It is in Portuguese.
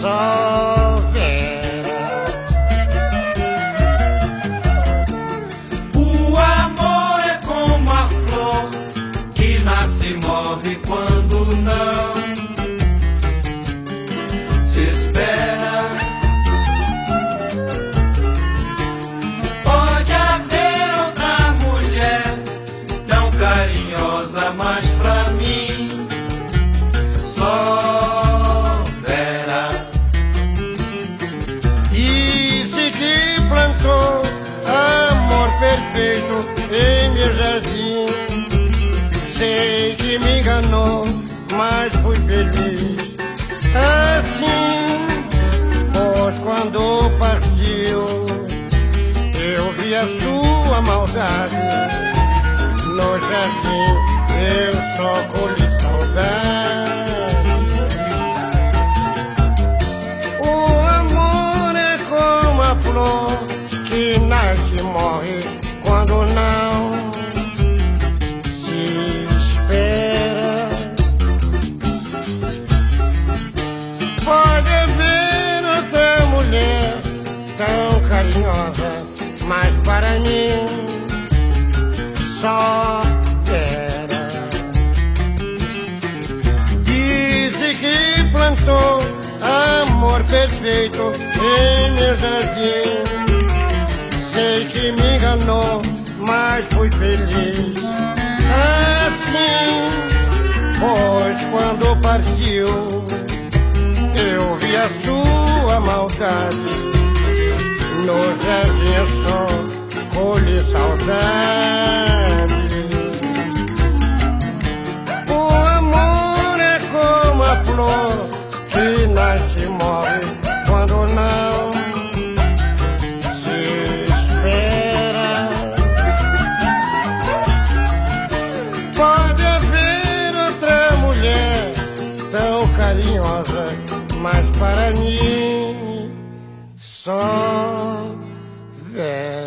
só Vera. O amor é como a flor que nasce e morre quando não se espera. Pode haver outra mulher tão carinhosa, mas pra mim só Vera. Disse que plantou amor perfeito em meu jardim. Sei que me enganou, mas fui feliz assim. Pois quando partiu, eu vi a sua maldade. No jardim eu só colhi saudade. O amor é como a flor que nasce e morre quando não se espera. Pode haver outra mulher tão carinhosa, mas para mim só Vera. Disse que plantou amor perfeito em meu jardim. Sei que me enganou, mas fui feliz assim. Pois quando partiu, eu vi a sua maldade. No jardim eu só colhi saudade. O amor é como a flor que nasce e morre quando não se espera. Pode haver outra mulher tão carinhosa, mas para mim só Vera.